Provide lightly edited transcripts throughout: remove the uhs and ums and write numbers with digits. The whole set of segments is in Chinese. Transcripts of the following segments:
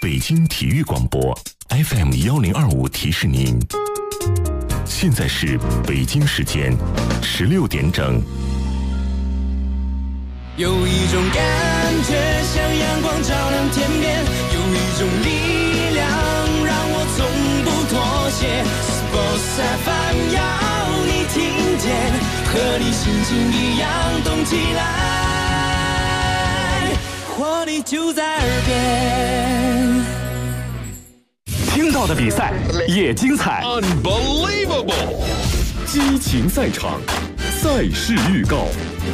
北京体育广播 FM1025提示您，现在是北京时间16点整。 有一种感觉像阳光照亮天边，有一种力量让我从不妥协。Sports FM 要你听见，和你心情一样动起来，活力就在耳边。 听到的比赛也精彩 ，Unbelievable！ 激情赛场，赛事预告。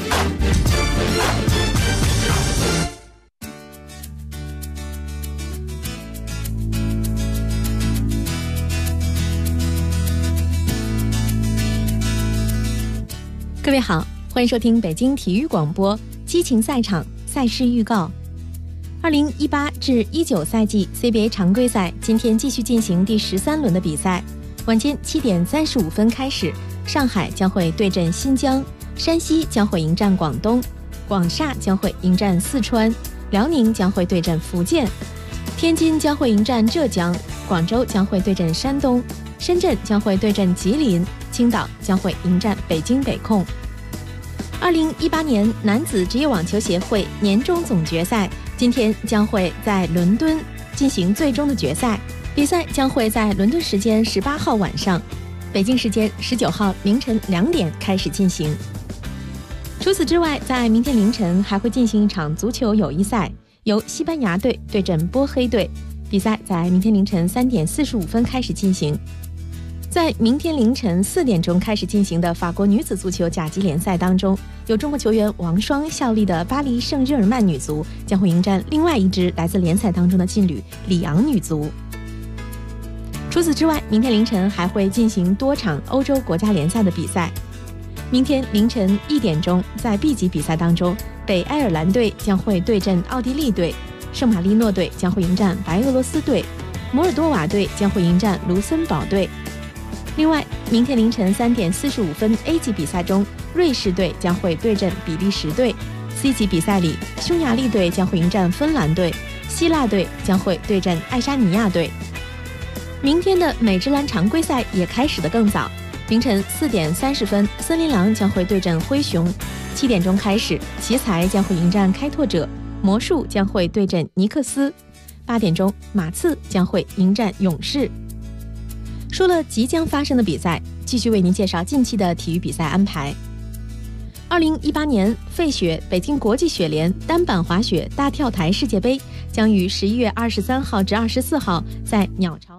各位好，欢迎收听北京体育广播激情赛场赛事预告。2018至19赛季 CBA 常规赛今天继续进行第13轮的比赛，晚间7点35分开始，上海将会对阵新疆，山西将会迎战广东，广厦将会迎战四川，辽宁将会对阵福建，天津将会迎战浙江，广州将会对阵山东，深圳将会对阵吉林，青岛将会迎战北京北控。2018年男子职业网球协会年终总决赛今天将会在伦敦进行最终的决赛，比赛将会在伦敦时间18号晚上，北京时间19号凌晨2点开始进行。除此之外，在明天凌晨还会进行一场足球友谊赛，由西班牙队对阵波黑队，比赛在明天凌晨3点45分开始进行。在明天凌晨4点钟开始进行的法国女子足球甲级联赛当中，有中国球员王霜效力的巴黎圣日耳曼女足将会迎战另外一支来自联赛当中的劲旅里昂女足。除此之外，明天凌晨还会进行多场欧洲国家联赛的比赛。明天凌晨1点钟，在 B 级比赛当中，北爱尔兰队将会对阵奥地利队，圣马力诺队将会迎战白俄罗斯队，摩尔多瓦队将会迎战卢森堡队。另外，明天凌晨3点45分 A 级比赛中，瑞士队将会对阵比利时队。C 级比赛里，匈牙利队将会迎战芬兰队，希腊队将会对阵爱沙尼亚队。明天的美职篮常规赛也开始得更早，凌晨4点30分，森林狼将会对阵灰熊。7点钟开始，奇才将会迎战开拓者，魔术将会对阵尼克斯。8点钟，马刺将会迎战勇士。说了即将发生的比赛，继续为您介绍近期的体育比赛安排。2018年费雪北京国际雪联单板滑雪大跳台世界杯将于11月23号至24号在鸟巢。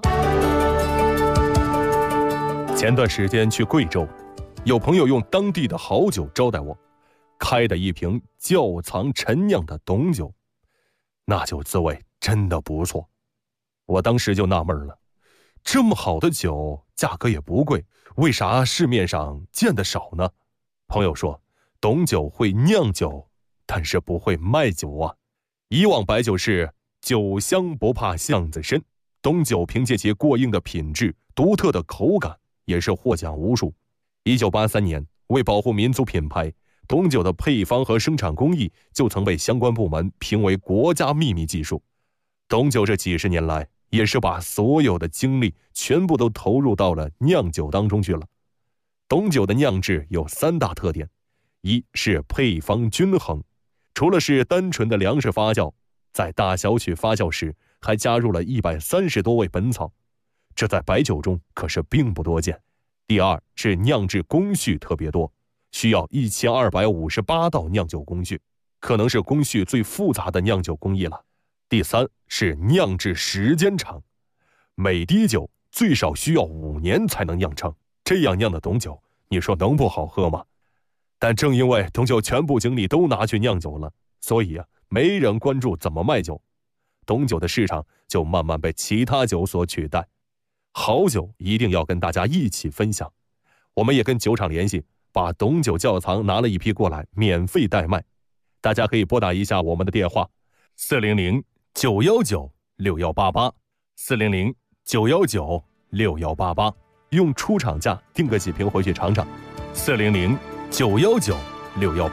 前段时间去贵州，有朋友用当地的好酒招待我，开的一瓶窖藏陈酿的董酒，那酒滋味真的不错。我当时就纳闷了，这么好的酒，价格也不贵，为啥市面上见得少呢？朋友说，董酒会酿酒，但是不会卖酒啊。以往白酒是酒香不怕巷子深，董酒凭借其过硬的品质、独特的口感，也是获奖无数。1983年，为保护民族品牌，董酒的配方和生产工艺就曾被相关部门评为国家秘密技术。董酒这几十年来，也是把所有的精力全部都投入到了酿酒当中去了。董酒的酿制有3大特点，一是配方均衡，除了是单纯的粮食发酵，在大小曲发酵时还加入了130多味本草，这在白酒中可是并不多见。第二是酿制工序特别多，需要1258道酿酒工序，可能是工序最复杂的酿酒工艺了。第三是酿制时间长，每滴酒最少需要5年才能酿成，这样酿的董酒，你说能不好喝吗？但正因为董酒全部精力都拿去酿酒了，所以没人关注怎么卖酒，董酒的市场就慢慢被其他酒所取代。好酒一定要跟大家一起分享，我们也跟酒厂联系，把董酒窖藏拿了一批过来，免费代卖。大家可以拨打一下我们的电话400-919-6188，400-919-6188，用出厂价订个几瓶回去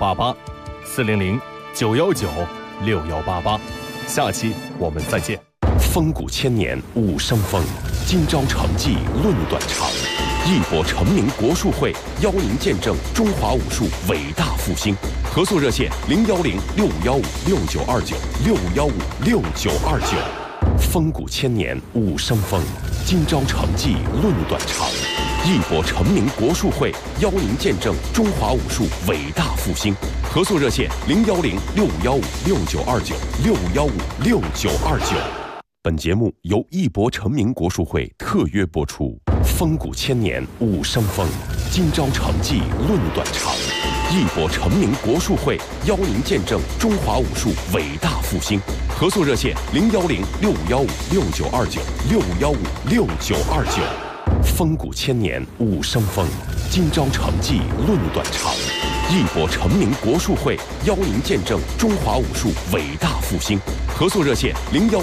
尝尝。400-919-6188，400-919-6188。下期我们再见。 风骨千年武生风，今朝成绩论短长。义博成名国术会邀您见证中华武术伟大复兴。合作热线：61156929，61569229。风骨千年武生风，今朝成绩论短长。义博成名国术会邀您见证中华武术伟大复兴。合作热线：61156929，61569229。本节目由义博成名国术会特约播出。风骨千年武生风，今朝成绩论短长。义博成名国术会邀您见证中华武术伟大复兴。合作热线：61156929，61569229。风骨千年武生风，今朝成绩论短长。义博成名国术会邀您见证中华武术伟大复兴。合作热线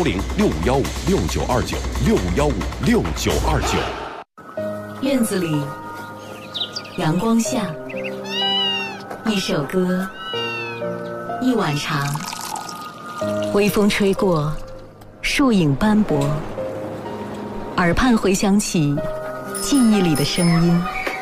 ：61156929，61569229。 院子里，阳光下，一首歌，一碗茶，微风吹过，树影斑驳，耳畔回响起记忆里的声音。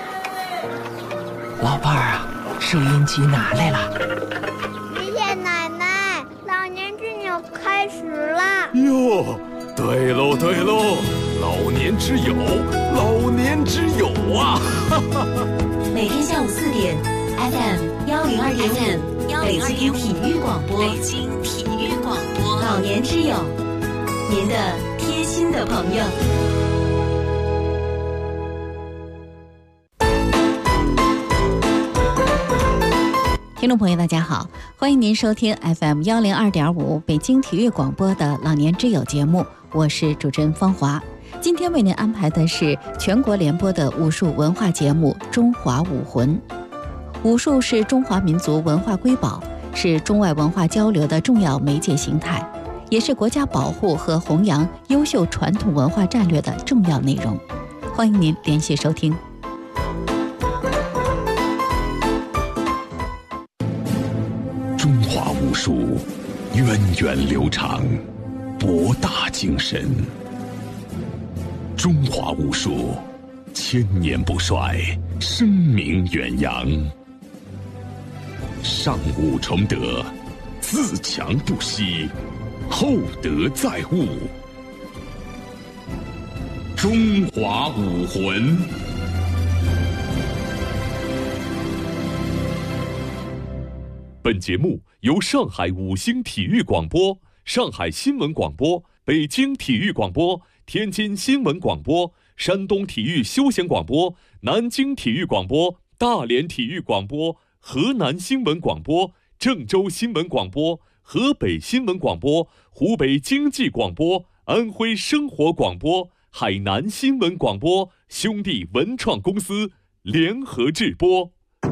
老伴儿啊，收音机拿来了。 爷爷奶奶，老年之友开始了。 哟，对喽对喽，老年之友，老年之友啊！ 每天下午4点 ，FM102.5，北京体育广播，北京体育广播，老年之友，您的贴心的朋友。 听众朋友大家好，欢迎您收听 FM102.5 北京体育广播的老年之友节目，我是主持人方华。今天为您安排的是全国联播的武术文化节目《中华武魂》。武术是中华民族文化瑰宝，是中外文化交流的重要媒介形态，也是国家保护和弘扬优秀传统文化战略的重要内容。欢迎您连续收听。 中华武术源远流长，博大精深。中华武术千年不衰，声名远扬。上武崇德，自强不息，厚德载物。中华武魂。 本节目由上海五星体育广播、上海新闻广播、北京体育广播、天津新闻广播、山东体育休闲广播、南京体育广播、大连体育广播、河南新闻广播、郑州新闻广播、河北新闻广播、湖北经济广播、安徽生活广播、海南新闻广播兄弟文创公司联合制播。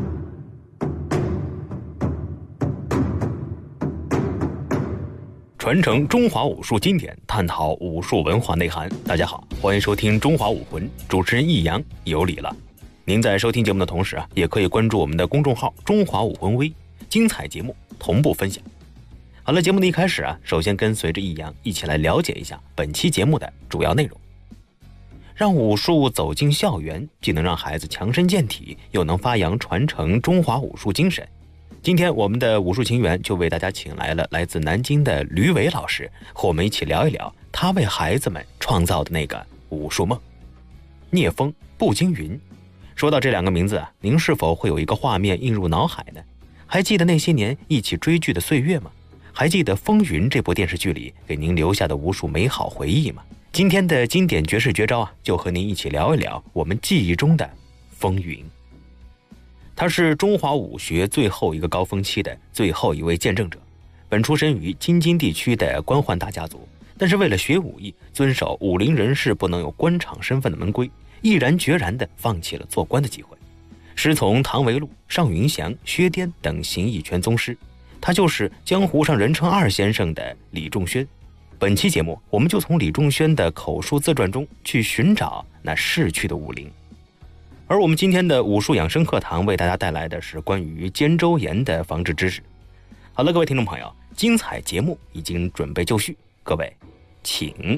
传承中华武术经典，探讨武术文化内涵。大家好，欢迎收听《中华武魂》，主持人易阳有礼了。您在收听节目的同时也可以关注我们的公众号“中华武魂微”，精彩节目同步分享。好了，节目的一开始首先跟随着易阳一起来了解一下本期节目的主要内容。让武术走进校园，既能让孩子强身健体，又能发扬传承中华武术精神。今天我们的武术情缘就为大家请来了来自南京的吕伟老师，和我们一起聊一聊他为孩子们创造的那个武术梦。聂风、步惊云，说到这两个名字您是否会有一个画面映入脑海呢？还记得那些年一起追剧的岁月吗？还记得《风云》这部电视剧里给您留下的无数美好回忆吗？今天的经典绝世绝招就和您一起聊一聊我们记忆中的风云。他是中华武学最后一个高峰期的最后一位见证者，本出身于京津地区的官宦大家族，但是为了学武艺，遵守武林人士不能有官场身份的门规，毅然决然地放弃了做官的机会，师从唐维禄、尚云祥、薛颠等形意拳宗师。他就是江湖上人称二先生的李仲轩。本期节目我们就从李仲轩的口述自传中去寻找那逝去的武林。而我们今天的武术养生课堂为大家带来的是关于肩周炎的防治知识。好了，各位听众朋友，精彩节目已经准备就绪，各位请。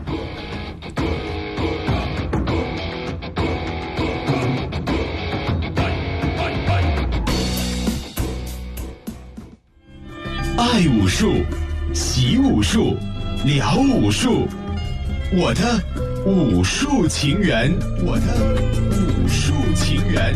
爱武术，习武术，聊武术，我的武术情缘，我的武术情缘。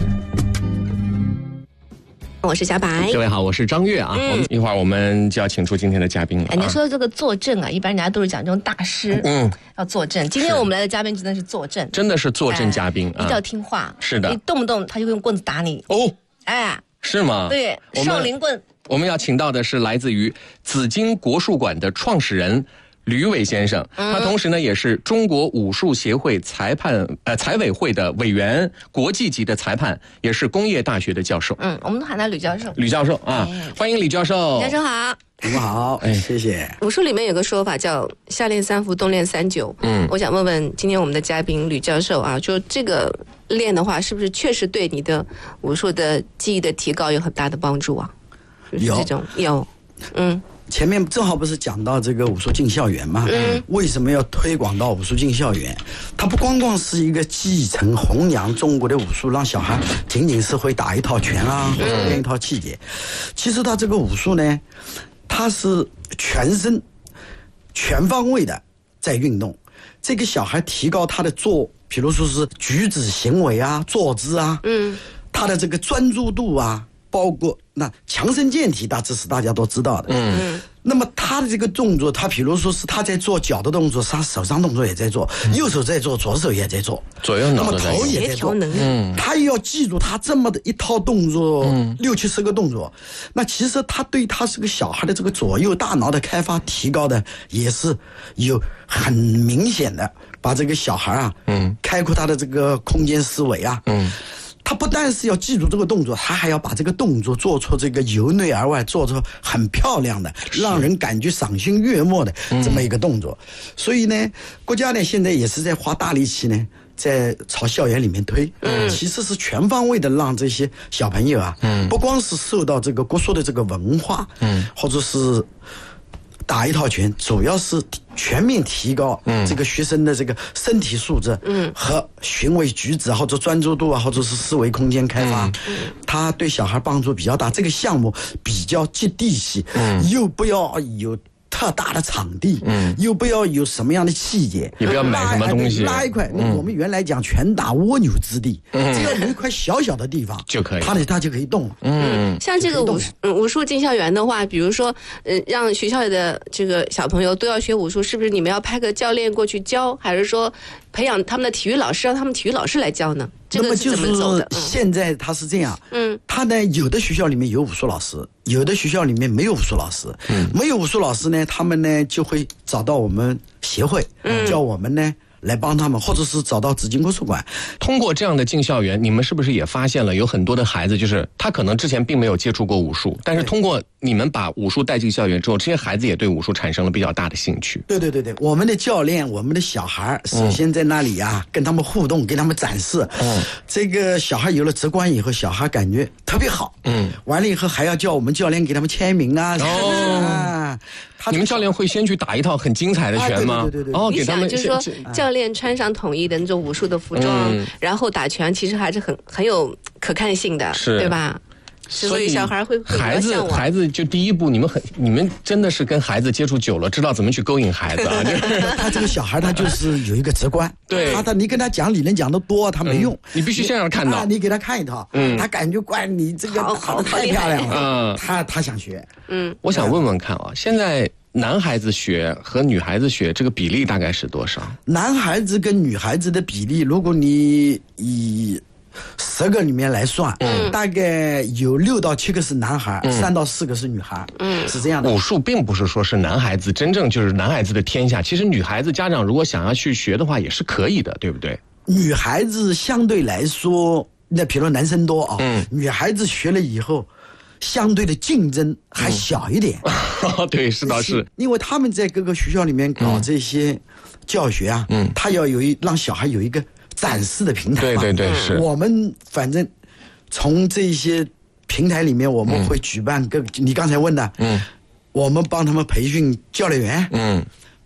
我是小白， 各位好，我是张悦啊。一会儿我们就要请出今天的嘉宾了。 你说这个坐镇啊，一般人家都是讲这种大师，要坐镇。今天我们来的嘉宾真的是坐镇， 真的是坐镇嘉宾， 一定要听话。 是的， 你动不动他就用棍子打你。 哦， 哎， 是吗？ 对，少林棍。 我们要请到的是来自于紫金国术馆的创始人吕伟先生，他同时呢也是中国武术协会财委会的委员，国际级的裁判，也是工业大学的教授。 我们都喊他吕教授。 吕教授啊，欢迎吕教授。 吕教授好。 你们好，谢谢。 武术里面有个说法叫夏练3伏，冬练3久。我想问问今天我们的嘉宾吕教授啊，就这个练的话，是不是确实对你的武术的技艺的提高有很大的帮助啊？ 有，前面正好不是讲到这个武术进校园嘛？为什么要推广到武术进校园？它不光光是一个继承弘扬中国的武术，让小孩仅仅是会打一套拳啊，或者练一套气节。其实它这个武术呢，它是全身全方位的在运动。这个小孩提高他的比如说是举止行为啊、坐姿啊，他的这个专注度啊。包括那强身健体，这是大家都知道的。那么他的这个动作，他比如说是他在做脚的动作，他手上动作也在做，右手在做，左手也在做， 左右脑都在做， 那么头也在做。他也要记住他这么的一套动作，60-70个动作。那其实他对他这个小孩的这个左右大脑的开发提高的，也是有很明显的，把这个小孩啊，开阔他的这个空间思维啊，他不但是要记住这个动作，他还要把这个动作做出这个由内而外，做出很漂亮的，让人感觉赏心悦目的这么一个动作。所以呢，国家呢现在也是在花大力气呢，在朝校园里面推。其实是全方位的让这些小朋友啊，不光是受到这个国术的这个文化，或者是打一套拳，主要是全面提高这个学生的这个身体素质和行为举止或者专注度啊，或者是思维空间开发，它对小孩帮助比较大。这个项目比较接地气，又不要有特大的场地，又不要有什么样的细节， 也不要买什么东西， 拉一块，我们原来讲拳打蜗牛之地，只要有一块小小的地方就可以， 它就可以动了。 像这个武术进校园的话，比如说让学校里的这个小朋友都要学武术，是不是你们要派个教练过去教，还是说培养他们的体育老师，让他们体育老师来教呢？这个是怎么走的？ 现在他是这样，他呢有的学校里面有武术老师，有的学校里面没有武术老师，没有武术老师呢，他们呢就会找到我们协会，叫我们呢来帮他们，或者是找到紫金国术馆。 通过这样的进校园，你们是不是也发现了有很多的孩子，就是他可能之前并没有接触过武术，但是通过你们把武术带进校园之后，这些孩子也对武术产生了比较大的兴趣。 对，我们的教练，我们的小孩首先在那里啊，跟他们互动，给他们展示。这个小孩有了直观以后，小孩感觉特别好。完了以后还要叫我们教练给他们签名啊。 你们教练会先去打一套很精彩的拳吗？ 对。 给他们就是说教练穿上统一的那种武术的服装，然后打拳，其实还是很有可看性的，对吧？所以小孩会孩子就第一步，你们真的是跟孩子接触久了，知道怎么去勾引孩子啊。 他这个小孩他就是有一个直观， 对你跟他讲理论讲得多，他没用， 你必须先让他看到， 你给他看一套，他感觉你这个好的太漂亮了，他想学。 我想问问看啊，现在男孩子学和女孩子学这个比例大概是多少？ 男孩子跟女孩子的比例，如果你以10个里面来算，大概有6到7个是男孩，3到4个是女孩，是这样的。 武术并不是说是男孩子真正就是男孩子的天下，其实女孩子家长如果想要去学的话也是可以的，对不对？ 女孩子相对来说，那比如男生多啊，女孩子学了以后相对的竞争还小一点。 对，是倒是， 因为他们在各个学校里面搞这些教学啊，他要让小孩有一个展示的平台嘛。 对，是。 我们反正从这些平台里面，我们会举办你刚才问的，我们帮他们培训教练员，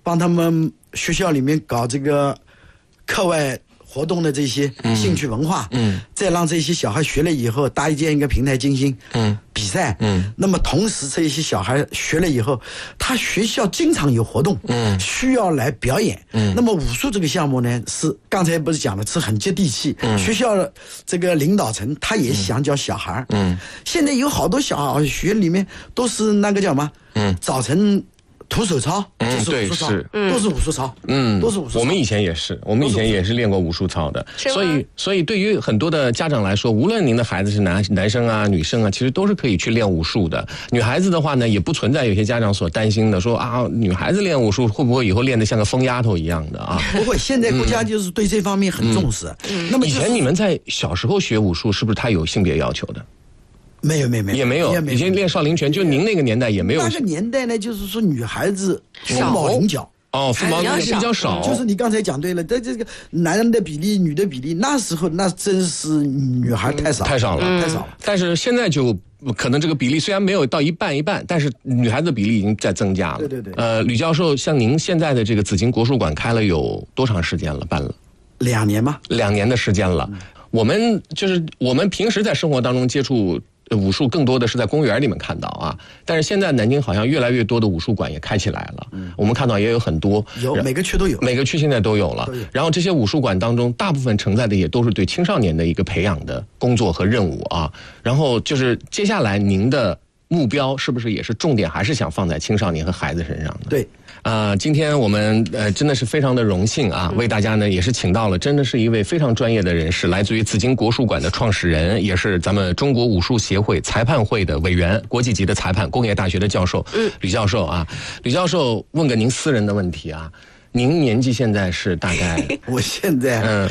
帮他们学校里面搞这个课外活动的这些兴趣文化，再让这些小孩学了以后搭建一个平台进行比赛，那么同时这些小孩学了以后，他学校经常有活动，需要来表演，那么武术这个项目呢，是刚才不是讲了，是很接地气，学校这个领导层他也想教小孩，现在有好多小学里面都是那个叫什么，早晨徒手操， 对，是， 都是武术操，都是武术操。 我们以前也是，练过武术操的，所以对于很多的家长来说，无论您的孩子是男生啊、女生啊，其实都是可以去练武术的。女孩子的话呢，也不存在有些家长所担心的，说啊，女孩子练武术会不会以后练得像个疯丫头一样的啊？ 不会，现在国家就是对这方面很重视。那么以前你们在小时候学武术，是不是他有性别要求的？ 没有， 也没有。以前练少林拳，就您那个年代也没有。 那个年代呢，就是说女孩子凤毛麟角。 凤毛麟角比较少。 就是你刚才讲对了，在这个男人的比例、女的比例，那时候那真是女孩太少了。 但是现在就可能这个比例虽然没有到一半，但是女孩子的比例已经在增加了。 对。 吕教授，像您现在的这个紫荆国术馆开了有多长时间了？办了 2年吗 ？2年的时间了。我们平时在生活当中接触武术更多的是在公园里面看到啊，但是现在南京好像越来越多的武术馆也开起来了，我们看到也有很多， 每个区都有， 每个区现在都有了。然后这些武术馆当中，大部分承载的也都是对青少年的一个培养的工作和任务啊。然后就是接下来您的目标是不是也是重点还是想放在青少年和孩子身上的？ 对。 今天我们真的是非常的荣幸啊，为大家呢也是请到了真的是一位非常专业的人士，来自于紫荆国术馆的创始人，也是咱们中国武术协会裁判会的委员，国际级的裁判，工业大学的教授，吕教授啊。吕教授，问个您私人的问题啊，您年纪现在是大概？ 我现在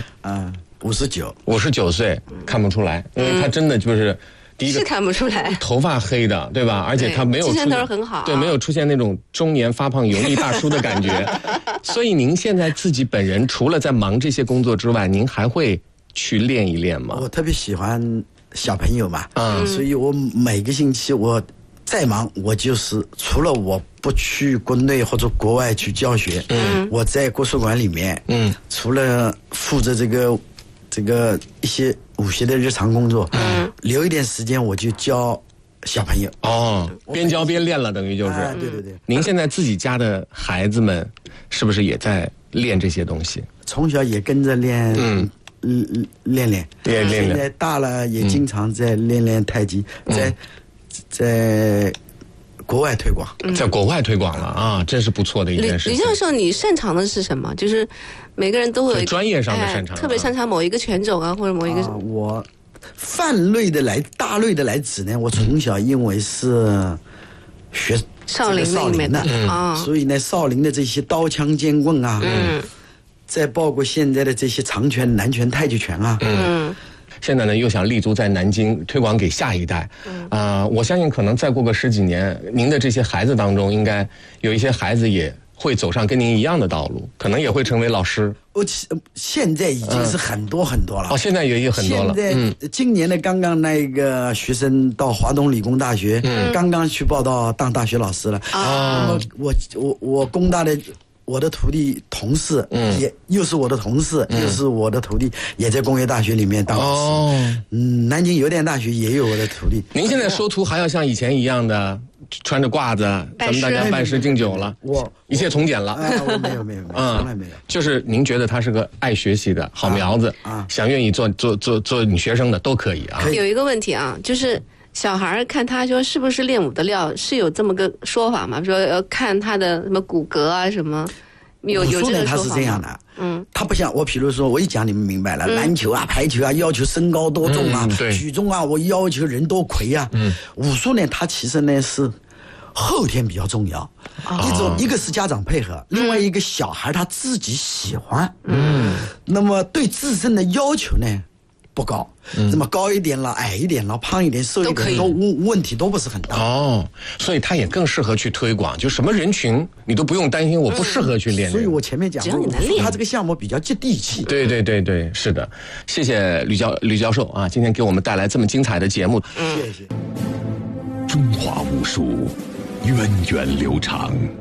59岁，看不出来，因为他真的就是。第一个是看不出来， 头发黑的，对吧？而且他没有精神头很好， 对，没有出现那种中年发胖油腻大叔的感觉。所以您现在自己本人除了在忙这些工作之外，您还会去练一练吗？ 我特别喜欢小朋友嘛，所以我每个星期我再忙，我就是除了我不去国内或者国外去教学，我在国术馆里面，除了负责这个一些武学的日常工作，留一点时间我就教小朋友。 边教边练了，等于就是。 对。 您现在自己家的孩子们是不是也在练这些东西？ 从小也跟着练，练。现在大了也经常在练太极，在国外推广， 在国外推广了啊，真是不错的一件事情。 吕教授，你擅长的是什么？就是每个人都会有专业上的擅长， 特别擅长某一个拳种啊，或者某一个。 我大类的来指呢，我从小因为是学少林里面的所以呢，少林的这些刀枪剑棍啊，再包括现在的这些长拳、南拳、太极拳啊， 现在呢，又想立足在南京，推广给下一代。我相信可能再过个10几年，您的这些孩子当中，应该有一些孩子也会走上跟您一样的道路，可能也会成为老师。 现在已经是很多了。 现在也有很多了。 现在今年的刚刚那个学生到华东理工大学，刚刚去报到当大学老师了。那么我工大的。我的徒弟同事又是我的同事，又是我的徒弟，也在工业大学里面当老师。南京邮电大学也有我的徒弟。 您现在收徒还要像以前一样的穿着褂子，咱们大家拜师敬酒了，一切从简了。 我没有，从来没有。 就是您觉得他是个爱学习的好苗子，想愿意做你学生的都可以啊。 有一个问题啊，就是小孩看他说是不是练武的料，是有这么个说法吗？说要看他的什么骨骼啊什么，有这个说法吗？ 他是这样的，他不像我，比如说我一讲你们明白了，篮球啊、排球啊，要求身高多重啊，举重啊，我要求人多魁啊。武术呢，它其实呢是后天比较重要，一个是家长配合，另外一个小孩他自己喜欢。那么对自身的要求呢？不高，这么高一点了，矮一点了，胖一点，瘦一点，都问题都不是很大。 所以他也更适合去推广，就什么人群你都不用担心，我不适合去练。 所以我前面讲， 只要你能练， 他这个项目比较接地气。 对，是的。谢谢吕教授啊，今天给我们带来这么精彩的节目。 谢谢。 中华武术源远流长，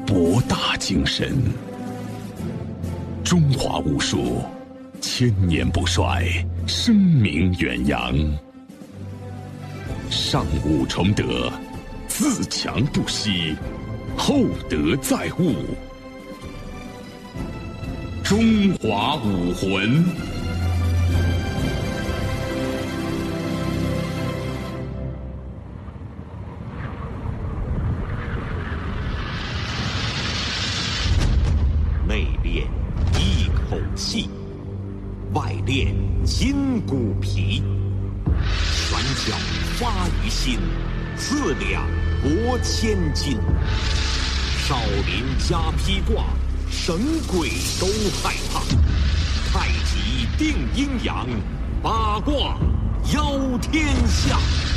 博大精深。中华武术千年不衰，声名远扬。上武崇德，自强不息，厚德载物。中华武魂。 内练一口气，外练筋骨皮，拳脚发于心，四两拨千斤。少林加披挂，神鬼都害怕。太极定阴阳，八卦邀天下。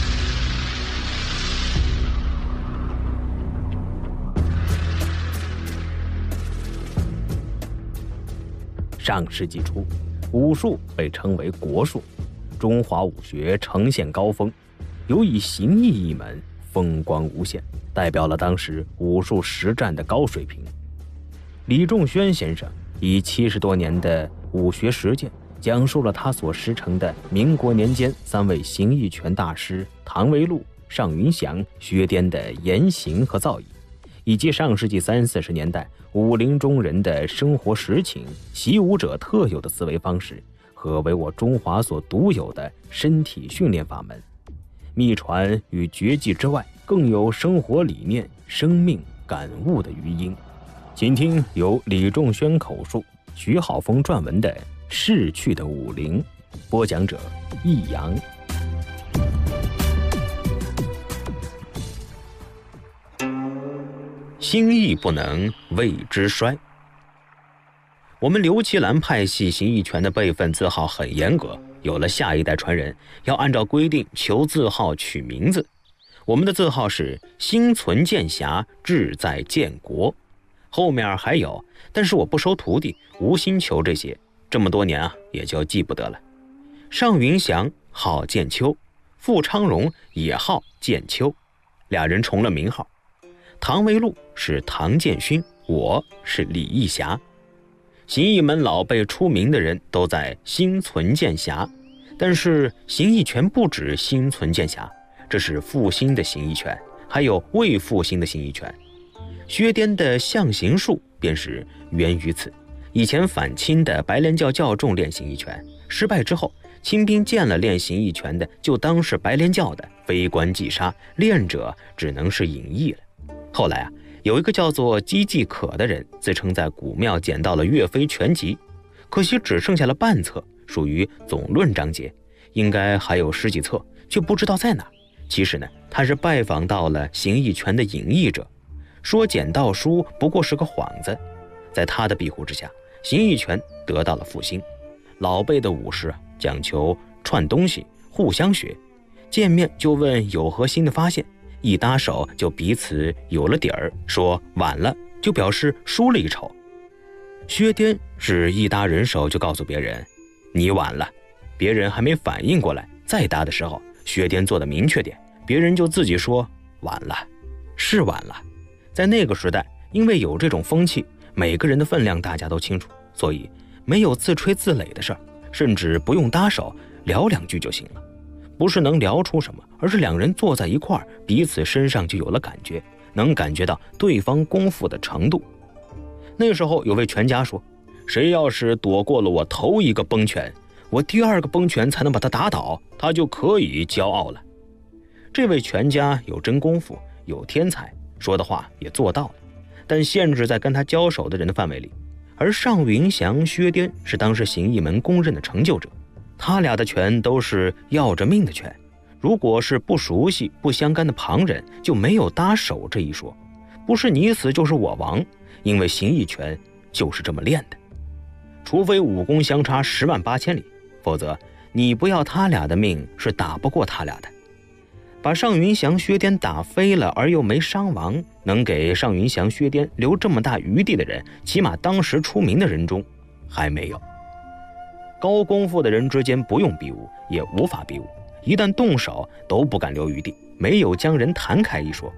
上世纪初，武术被称为国术，中华武学呈现高峰，尤以形意一门风光无限，代表了当时武术实战的高水平。李仲轩先生以70多年的武学实践，讲述了他所师承的民国年间3位形意拳大师唐维禄、尚云祥、薛颠的言行和造诣，以及上世纪30、40年代武林中人的生活实情、习武者特有的思维方式和为我中华所独有的身体训练法门。秘传与绝技之外，更有生活理念、生命感悟的余音。请听由李仲轩口述、徐浩峰撰文的《逝去的武林》，播讲者易阳。心意不能谓之衰。我们刘奇兰派系形意拳的辈分字号很严格，有了下一代传人，要按照规定求字号取名字。我们的字号是心存剑侠，志在建国。后面还有，但是我不收徒弟，无心求这些，这么多年啊，也就记不得了。尚云祥号剑秋，傅昌荣也号剑秋，俩人重了名号。唐维禄是唐建勋，我是李义侠。形意门老辈出名的人都在心存剑侠，但是形意拳不止心存剑侠，这是复兴的形意拳，还有未复兴的形意拳。薛颠的象形术便是源于此。以前反清的白莲教教众练形意拳，失败之后，清兵见了练形意拳的就当是白莲教的，非关即杀，练者只能是隐逸了。后来啊，有一个叫做姬继可的人，自称在古庙捡到了岳飞全集，可惜只剩下了半册，属于总论章节，应该还有10几册，却不知道在哪。其实呢，他是拜访到了形意拳的隐逸者，说捡到书不过是个幌子。在他的庇护之下，形意拳得到了复兴。老辈的武士讲求串东西，互相学，见面就问有何新的发现，一搭手就彼此有了底儿，说晚了就表示输了一筹。薛颠是一搭人手就告诉别人你晚了，别人还没反应过来，再搭的时候薛颠做的明确点，别人就自己说晚了，是晚了。在那个时代，因为有这种风气，每个人的分量大家都清楚，所以没有自吹自擂的事儿，甚至不用搭手，聊2句就行了。不是能聊出什么，而是两人坐在一块儿，彼此身上就有了感觉，能感觉到对方功夫的程度。那时候有位拳家说，谁要是躲过了我头一个崩拳，我第2个崩拳才能把他打倒，他就可以骄傲了。这位拳家有真功夫，有天才，说的话也做到了，但限制在跟他交手的人的范围里。而尚云祥、薛颠是当时形意门公认的成就者，他俩的拳都是要着命的拳，如果是不熟悉不相干的旁人，就没有搭手这一说，不是你死就是我亡，因为形意拳就是这么练的。除非武功相差10万8千里，否则你不要他俩的命是打不过他俩的。把尚云祥、薛颠打飞了而又没伤亡，能给尚云祥、薛颠留这么大余地的人，起码当时出名的人中还没有。高功夫的人之间不用比武，也无法比武，一旦动手都不敢留余地，没有将人弹开一说。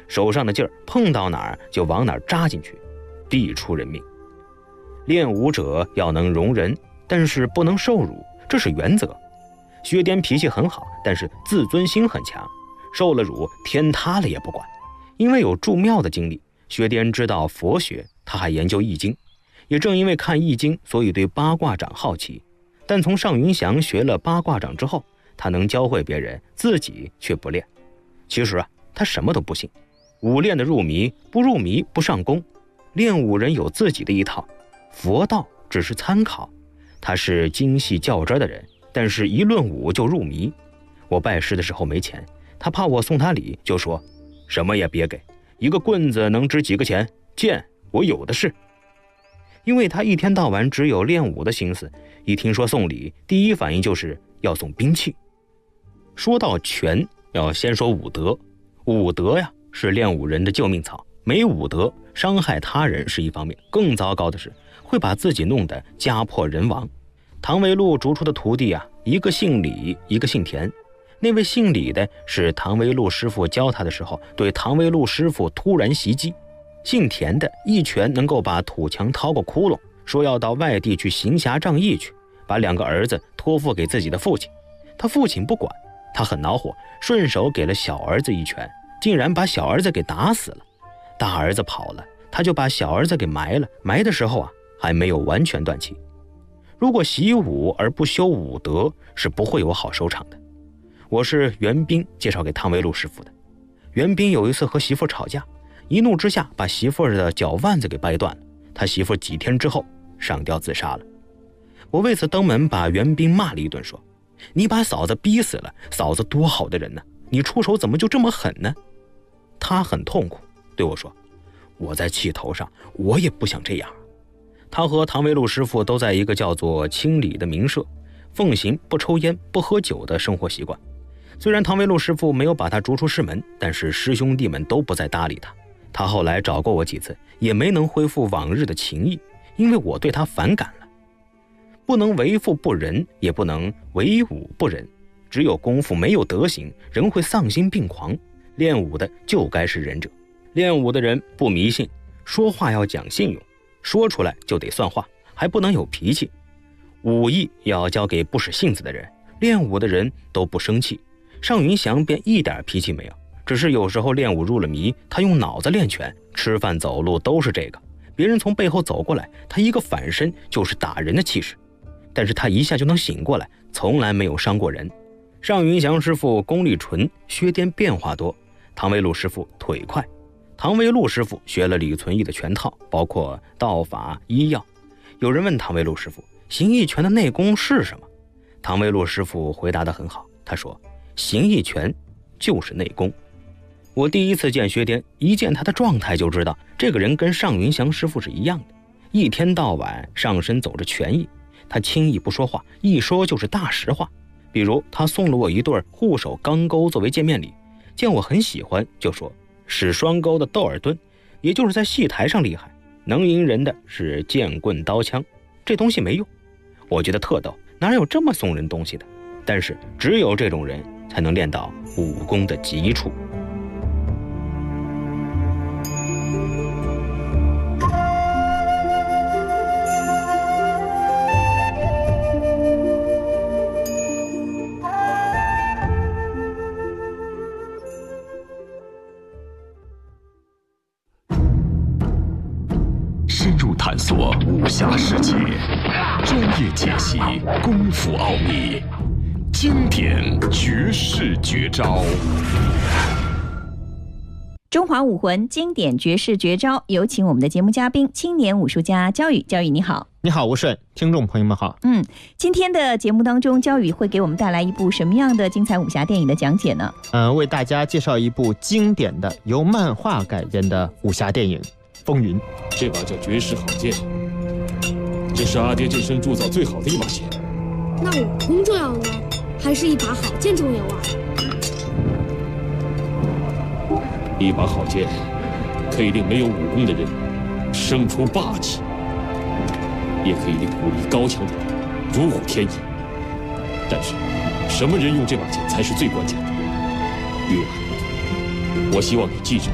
手上的劲儿碰到哪儿就往哪儿扎进去，必出人命。练武者要能容人，但是不能受辱，这是原则。薛颠脾气很好，但是自尊心很强，受了辱天塌了也不管。因为有住庙的经历，薛颠知道佛学，他还研究易经。也正因为看易经，所以对八卦掌好奇。但从尚云祥学了八卦掌之后，他能教会别人，自己却不练。其实他什么都不信，武练的入迷，不入迷不上功。练武人有自己的一套，佛道只是参考。他是精细较真的人，但是一论武就入迷。我拜师的时候没钱，他怕我送他礼，就说什么也别给，一个棍子能值几个钱，剑我有的是。因为他一天到晚只有练武的心思，一听说送礼，第一反应就是要送兵器。说到拳，要先说武德。武德是练武人的救命草，没武德，伤害他人是一方面，更糟糕的是会把自己弄得家破人亡。唐维禄逐出的徒弟一个姓李，一个姓田。那位姓李的是唐维禄师傅教他的时候，对唐维禄师傅突然袭击。姓田的一拳能够把土墙掏个窟窿，说要到外地去行侠仗义去，把2个儿子托付给自己的父亲。他父亲不管，他很恼火，顺手给了小儿子一拳，竟然把小儿子给打死了。大儿子跑了，他就把小儿子给埋了，埋的时候还没有完全断气。如果习武而不修武德，是不会有好收场的。我是袁彬介绍给唐维禄师傅的。袁彬有一次和媳妇吵架，一怒之下把媳妇的脚腕子给掰断了，他媳妇几天之后上吊自杀了。我为此登门把袁彬骂了一顿，说你把嫂子逼死了，嫂子多好的人呢，你出手怎么就这么狠呢？他很痛苦，对我说我在气头上，我也不想这样。他和唐维禄师傅都在一个叫做清理的名社，奉行不抽烟不喝酒的生活习惯。虽然唐维禄师傅没有把他逐出师门，但是师兄弟们都不再搭理他。他后来找过我几次，也没能恢复往日的情谊，因为我对他反感了。不能为富不仁，也不能为武不仁。只有功夫没有德行，人会丧心病狂。练武的就该是仁者。练武的人不迷信，说话要讲信用，说出来就得算话，还不能有脾气。武艺要交给不使性子的人，练武的人都不生气。尚云祥便一点脾气没有，只是有时候练武入了迷，他用脑子练拳，吃饭走路都是这个。别人从背后走过来，他一个反身就是打人的气势，但是他一下就能醒过来，从来没有伤过人。尚云祥师傅功力纯，薛颠变化多。唐维禄师傅腿快，唐维禄师傅学了李存义的拳套，包括道法医药。有人问唐维禄师傅，形意拳的内功是什么？唐维禄师傅回答得很好，他说形意拳就是内功。我第一次见薛颠，一见他的状态就知道这个人跟尚云祥师傅是一样的，一天到晚上身走着拳艺。他轻易不说话，一说就是大实话。比如他送了我一对护手钢钩作为见面礼，见我很喜欢，就说使双钩的窦尔敦，也就是在戏台上厉害，能赢人的是剑棍刀枪，这东西没用。我觉得特逗，哪有这么送人东西的？但是只有这种人才能练到武功的极处。 深入探索武侠世界，专业解析功夫奥秘，经典绝世绝招。 中华武魂经典绝世绝招，有请我们的节目嘉宾青年武术家焦宇。焦宇你好。 你好，吴顺，听众朋友们好。 今天的节目当中，焦宇会给我们带来一部什么样的精彩武侠电影的讲解呢？ 为大家介绍一部经典的由漫画改编的武侠电影《风云》。 这把叫绝世好剑，这是阿爹这生铸造最好的一把剑。 那武功重要呢，还是一把好剑重要啊？ 一把好剑可以令没有武功的人生出霸气，也可以令武力高强的人如虎添翼。但是什么人用这把剑才是最关键的。玉儿，我希望你记着，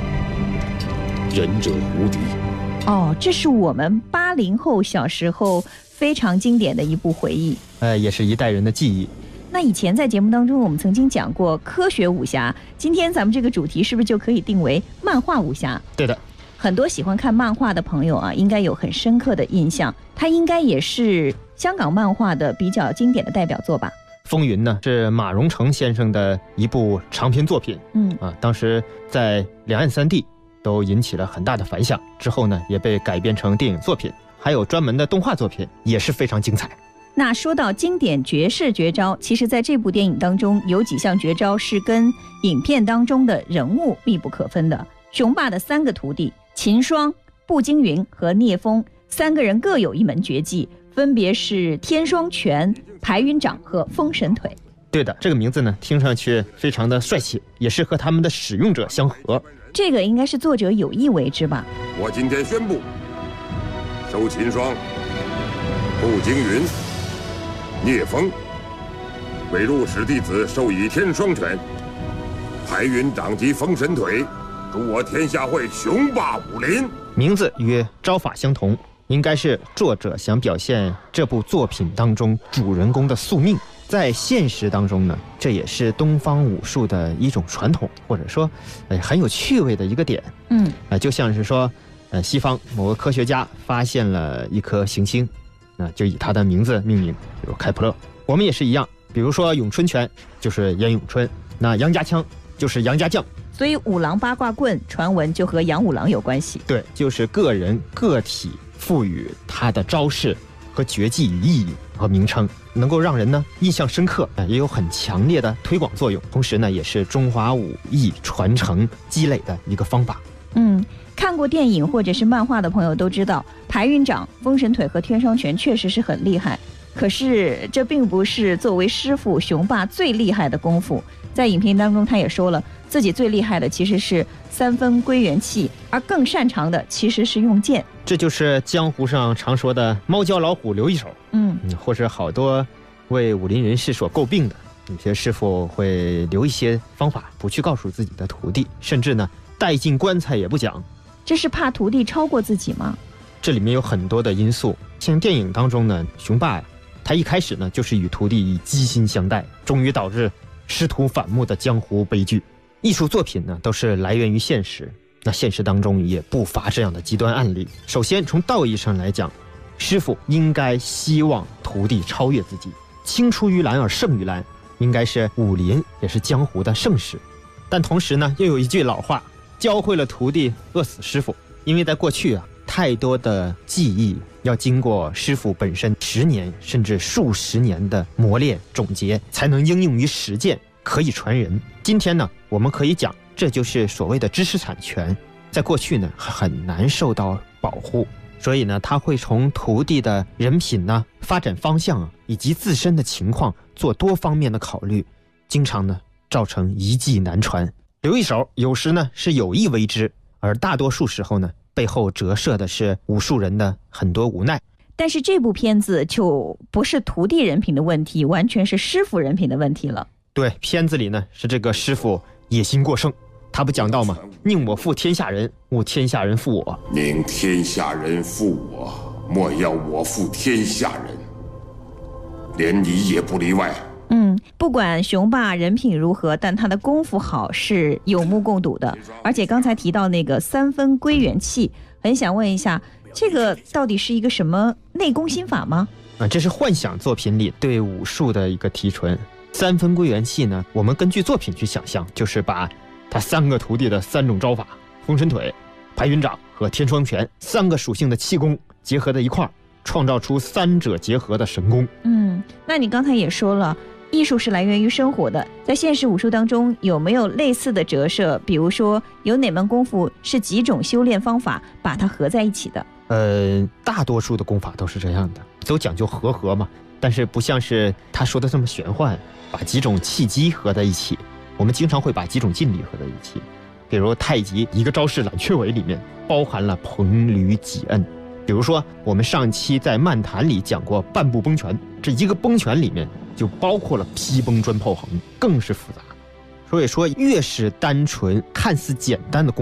仁者无敌。 哦，这是我们80后小时候非常经典的一部回忆， 也是一代人的记忆。 那以前在节目当中我们曾经讲过科学武侠，今天咱们这个主题是不是就可以定为漫画武侠？ 对的， 很多喜欢看漫画的朋友啊，应该有很深刻的印象，它应该也是香港漫画的比较经典的代表作吧。 风云呢是马荣成先生的一部长篇作品，当时在两岸三地都引起了很大的反响，之后呢也被改编成电影作品，还有专门的动画作品，也是非常精彩。 那说到经典绝世绝招，其实在这部电影当中有几项绝招是跟影片当中的人物密不可分的。雄霸的3个徒弟秦霜、步惊云和聂风3个人各有一门绝技，分别是天双拳、排云掌和封神腿。 对的，这个名字呢听上去非常的帅气，也是和他们的使用者相合。 这个应该是作者有意为之吧。 我今天宣布，收秦霜、步惊云、聂风为入室弟子，授以天双拳、排云掌及封神腿，助我天下会雄霸武林。 名字与招法相同，应该是作者想表现这部作品当中主人公的宿命。在现实当中呢，这也是东方武术的一种传统，或者说很有趣味的一个点。就像是说西方某个科学家发现了一颗行星，就以他的名字命名，比如开普勒。我们也是一样，比如说咏春拳就是严咏春，那杨家枪就是杨家将， 所以五郎八卦棍传闻就和杨五郎有关系。 对，就是个人个体赋予他的招式和绝技与意义和名称，能够让人呢印象深刻，也有很强烈的推广作用，同时呢也是中华武艺传承积累的一个方法。 看过电影或者是漫画的朋友都知道，排云掌、封神腿和天双拳确实是很厉害，可是这并不是作为师傅雄霸最厉害的功夫。在影片当中他也说了，自己最厉害的其实是3分归元气，而更擅长的其实是用剑。 这就是江湖上常说的猫教老虎留一手。或是好多为武林人士所诟病的，有些师傅会留一些方法不去告诉自己的徒弟，甚至呢带进棺材也不讲。 这是怕徒弟超过自己吗？ 这里面有很多的因素。像电影当中呢，雄霸他一开始呢就是与徒弟以机心相待，终于导致师徒反目的江湖悲剧。艺术作品呢都是来源于现实，那现实当中也不乏这样的极端案例。首先从道义上来讲，师傅应该希望徒弟超越自己，青出于蓝而胜于蓝，应该是武林也是江湖的盛世。但同时呢又有一句老话，教会了徒弟饿死师傅。因为在过去太多的技艺要经过师傅本身10年甚至数十年的磨练总结，才能应用于实践，可以传人。今天呢我们可以讲，这就是所谓的知识产权，在过去呢很难受到保护，所以呢他会从徒弟的人品呢、发展方向以及自身的情况做多方面的考虑，经常呢造成一技难传。留一手有时呢是有意为之，而大多数时候呢背后折射的是武术人的很多无奈。 但是这部片子就不是徒弟人品的问题，完全是师傅人品的问题了。 对，片子里呢是这个师傅野心过剩，他不讲道吗？宁我负天下人，勿天下人负我。 宁天下人负我，莫要我负天下人，连你也不例外。 不管雄霸人品如何，但他的功夫好是有目共睹的。而且刚才提到那个3分归元气，很想问一下，这个到底是一个什么内功心法吗？ 这是幻想作品里对武术的一个提纯。3分归元气呢，我们根据作品去想象，就是把他3个徒弟的3种招法，封神腿、排云掌和天双拳3个属性的气功结合在一块儿，创造出3者结合的神功。 那你刚才也说了，艺术是来源于生活的，在现实武术当中有没有类似的折射？比如说有哪门功夫是几种修炼方法把它合在一起的？ 大多数的功法都是这样的，都讲究和嘛，但是不像是他说的这么玄幻，把几种气机合在一起。我们经常会把几种劲力合在一起，比如太极一个招式揽雀尾里面包含了彭吕几摁。比如说我们上期在漫谈里讲过半步崩拳，这一个崩拳里面就包括了劈崩砖炮横，更是复杂。所以说越是单纯看似简单的功法，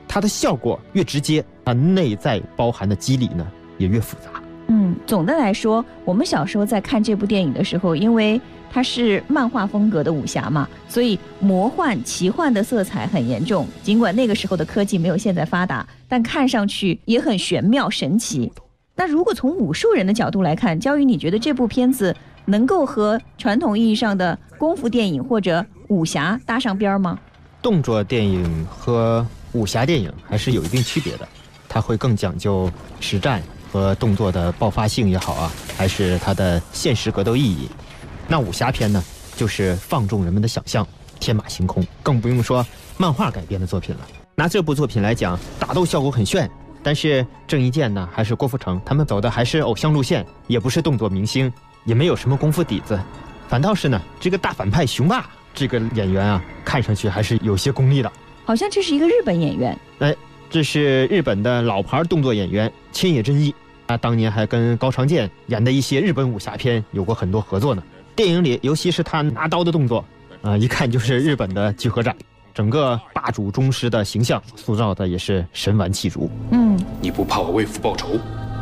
它的效果越直接，它内在包含的机理呢也越复杂。 总的来说，我们小时候在看这部电影的时候，因为它是漫画风格的武侠嘛，所以魔幻奇幻的色彩很严重。尽管那个时候的科技没有现在发达，但看上去也很玄妙神奇。那如果从武术人的角度来看，焦宇，你觉得这部片子能够和传统意义上的功夫电影或者武侠搭上边吗？ 动作电影和武侠电影还是有一定区别的，它会更讲究实战和动作的爆发性也好啊，还是它的现实格斗意义。那武侠片呢，就是放纵人们的想象，天马行空，更不用说漫画改编的作品了。拿这部作品来讲，打斗效果很炫，但是郑伊健呢，还是郭富城，他们走的还是偶像路线，也不是动作明星，也没有什么功夫底子，反倒是呢，这个大反派雄霸这个演员啊，看上去还是有些功力的。 好像这是一个日本演员。 这是日本的老牌动作演员千叶真一，他当年还跟高长健演的一些日本武侠片有过很多合作呢。电影里，尤其是他拿刀的动作，一看就是日本的集合战，整个霸主宗师的形象塑造的也是神完气足。 你不怕我为父报仇？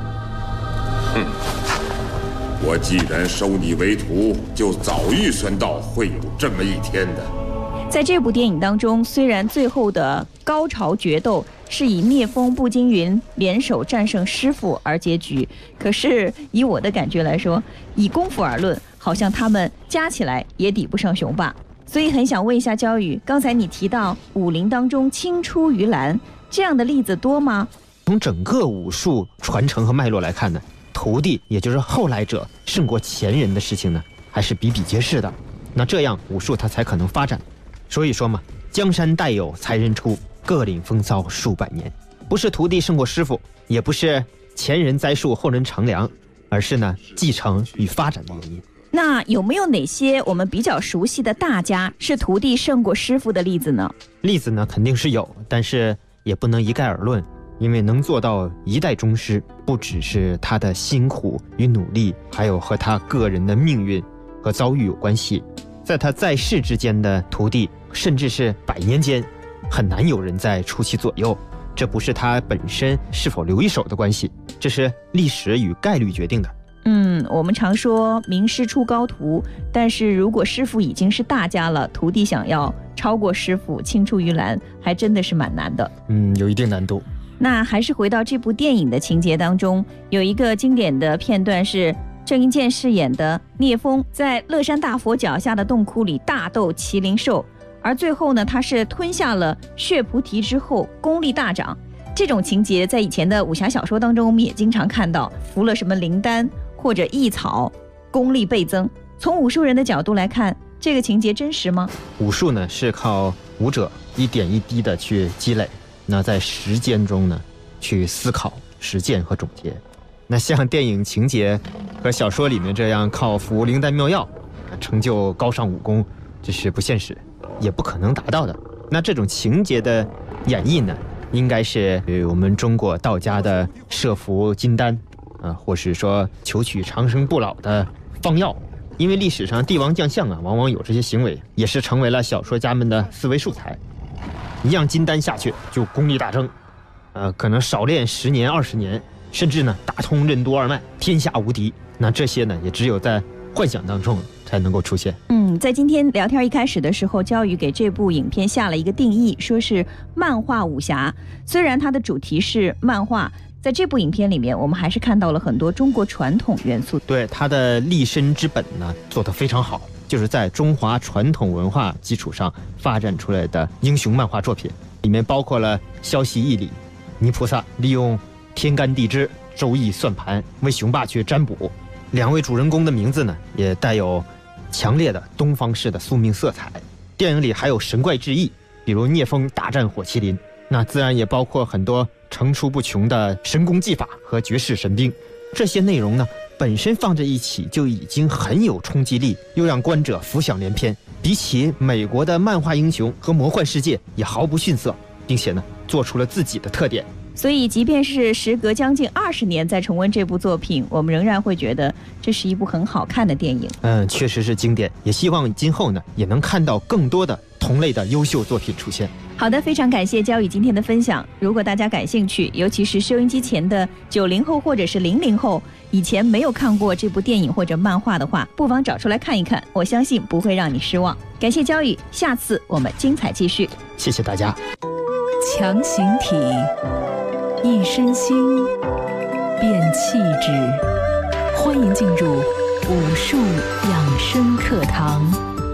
我既然收你为徒，就早预算到会有这么一天的。 在这部电影当中，虽然最后的高潮决斗是以聂风、步惊云联手战胜师傅而结局，可是以我的感觉来说，以功夫而论，好像他们加起来也抵不上雄霸。所以很想问一下焦宇，刚才你提到武林当中青出于蓝，这样的例子多吗？ 从整个武术传承和脉络来看呢，徒弟也就是后来者胜过前人的事情呢，还是比比皆是的。那这样武术它才可能发展。所以说嘛，江山代有才人出，各领风骚数百年。不是徒弟胜过师傅，也不是前人栽树后人乘凉，而是呢继承与发展的原因。 那有没有哪些我们比较熟悉的大家是徒弟胜过师傅的例子呢？ 例子呢肯定是有，但是也不能一概而论，因为能做到一代宗师，不只是他的辛苦与努力，还有和他个人的命运和遭遇有关系。在他在世之间的徒弟，甚至是100年间，很难有人在出其左右。这不是他本身是否留一手的关系，这是历史与概率决定的。 我们常说名师出高徒，但是如果师傅已经是大家了，徒弟想要超过师傅青出于蓝，还真的是蛮难的。 有一定难度。 那还是回到这部电影的情节当中，有一个经典的片段是郑伊健饰演的聂风在乐山大佛脚下的洞窟里大斗麒麟兽，而最后呢，他是吞下了血菩提之后功力大涨。这种情节在以前的武侠小说当中我们也经常看到，服了什么灵丹或者异草，功力倍增。从武术人的角度来看，这个情节真实吗？ 武术呢是靠武者一点一滴的去积累，那在实践中呢去思考、实践和总结。那像电影情节和小说里面这样靠服灵丹妙药成就高尚武功，这是不现实，也不可能达到的。那这种情节的演绎呢，应该是我们中国道家的摄服金丹或是说求取长生不老的方药。因为历史上帝王将相往往有这些行为，也是成为了小说家们的思维素材。一样金丹下去就功力大增，可能少练10年20年，甚至呢打通任督二脉，天下无敌。那这些呢也只有在幻想当中才能够出现。 在今天聊天一开始的时候，焦宇给这部影片下了一个定义，说是漫画武侠。虽然它的主题是漫画，在这部影片里面我们还是看到了很多中国传统元素。 对，它的立身之本呢做得非常好，就是在中华传统文化基础上发展出来的英雄漫画作品，里面包括了消息义理，泥菩萨利用天干地支、周易算盘为雄霸去占卜。2位主人公的名字呢也带有强烈的东方式的宿命色彩。电影里还有神怪志异，比如聂风大战火麒麟，那自然也包括很多层出不穷的神功技法和绝世神兵。这些内容呢本身放在一起就已经很有冲击力，又让观者浮想联翩，比起美国的漫画英雄和魔幻世界也毫不逊色，并且呢做出了自己的特点。 所以即便是时隔将近20年再重温这部作品，我们仍然会觉得这是一部很好看的电影。 确实是经典，也希望今后呢也能看到更多的同类的优秀作品出现。 好的，非常感谢焦宇今天的分享。如果大家感兴趣，尤其是收音机前的90后或者是00后，以前没有看过这部电影或者漫画的话，不妨找出来看一看，我相信不会让你失望。感谢焦宇，下次我们精彩继续。 谢谢大家。 强形体，一身心，变气质。欢迎进入武术养生课堂。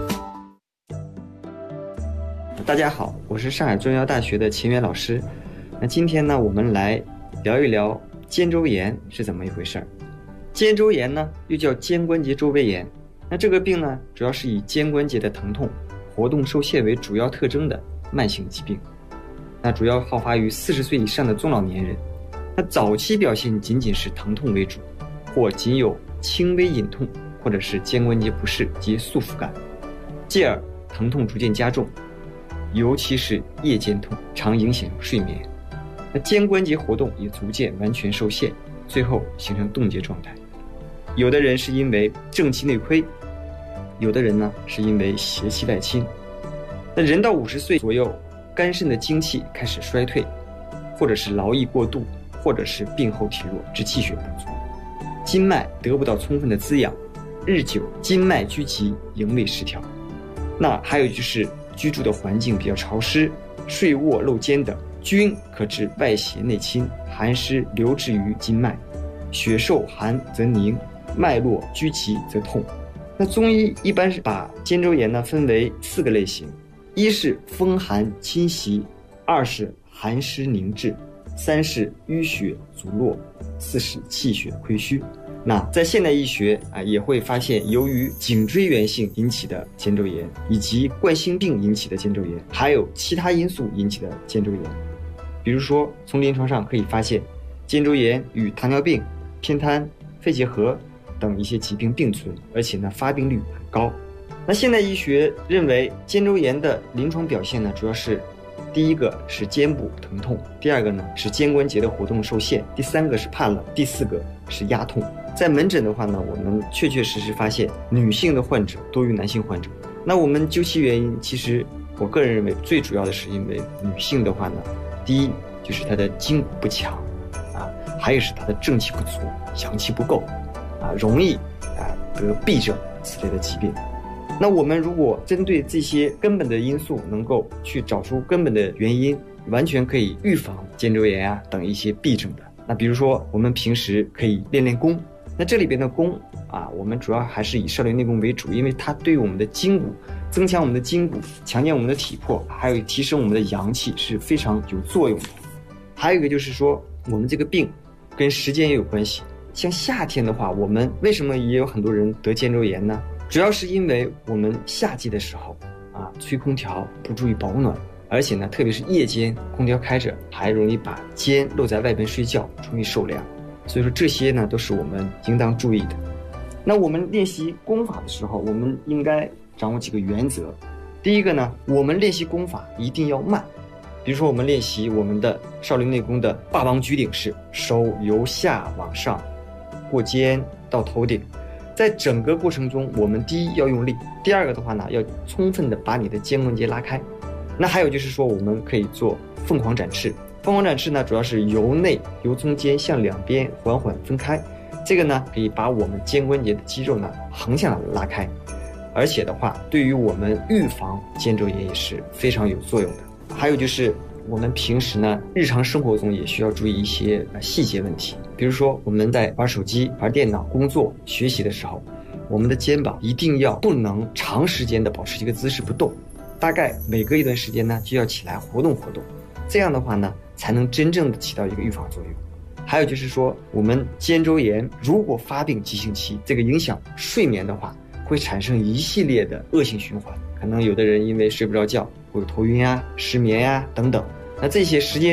大家好，我是上海中医药大学的秦源老师。那今天呢，我们来聊一聊肩周炎是怎么一回事儿。肩周炎呢，又叫肩关节周围炎。那这个病呢，主要是以肩关节的疼痛、活动受限为主要特征的慢性疾病。那主要好发于40岁以上的中老年人。那早期表现仅仅是疼痛为主，或仅有轻微隐痛，或者是肩关节不适及束缚感，继而疼痛逐渐加重，尤其是夜间痛，常影响睡眠。那肩关节活动也逐渐完全受限，最后形成冻结状态。有的人是因为正气内亏，有的人呢是因为邪气外侵。那人到50岁左右，肝肾的精气开始衰退，或者是劳役过度，或者是病后体弱致气血不足，筋脉得不到充分的滋养，日久筋脉拘急，营卫失调。那还有就是居住的环境比较潮湿，睡卧露肩等，均可致外邪内侵，寒湿流滞于筋脉，血受寒则凝，脉络拘急则痛。那中医一般是把肩周炎呢分为4个类型：一是风寒侵袭，2是寒湿凝滞，3是淤血阻络，4是气血亏虚。那在现代医学也会发现，由于颈椎源性引起的肩周炎，以及冠心病引起的肩周炎，还有其他因素引起的肩周炎。比如说，从临床上可以发现，肩周炎与糖尿病、偏瘫、肺结核等一些疾病并存，而且呢发病率很高。那现代医学认为，肩周炎的临床表现呢，主要是第一个是肩部疼痛，第2个呢是肩关节的活动受限，第3个是怕冷，第4个是压痛。在门诊的话呢，我们确实发现女性的患者多于男性患者。那我们究其原因，其实我个人认为最主要的是因为女性的话呢，第一就是她的筋骨不强还有是她的正气不足，阳气不够容易得痹症此类的疾病。那我们如果针对这些根本的因素，能够去找出根本的原因，完全可以预防肩周炎等一些痹症的。那比如说，我们平时可以练练功。那这里边的功我们主要还是以少林内功为主，因为它对于我们的筋骨，增强我们的筋骨，强健我们的体魄，还有提升我们的阳气是非常有作用的。还有一个就是说，我们这个病跟时间也有关系。像夏天的话，我们为什么也有很多人得肩周炎呢？主要是因为我们夏季的时候吹空调不注意保暖，而且呢，特别是夜间空调开着，还容易把肩露在外边睡觉，容易受凉。所以说这些呢都是我们应当注意的。那我们练习功法的时候，我们应该掌握几个原则。第一个呢，我们练习功法一定要慢。比如说我们练习我们的少林内功的霸王举鼎式，手由下往上过肩到头顶，在整个过程中，我们第一要用力，第2个的话呢，要充分的把你的肩关节拉开。那还有就是说，我们可以做凤凰展翅。凤凰展翅呢，主要是由内由中间向两边缓缓分开，这个呢可以把我们肩关节的肌肉呢横向拉开，而且的话，对于我们预防肩周炎也是非常有作用的。还有就是我们平时呢日常生活中也需要注意一些细节问题，比如说我们在玩手机、玩电脑、工作、学习的时候，我们的肩膀一定要不能长时间的保持这个姿势不动，大概每隔一段时间呢就要起来活动活动，这样的话呢才能真正的起到一个预防作用。还有就是说，我们肩周炎如果发病急性期，这个影响睡眠的话，会产生一系列的恶性循环，可能有的人因为睡不着觉会有头晕啊、失眠啊等等，那这些时间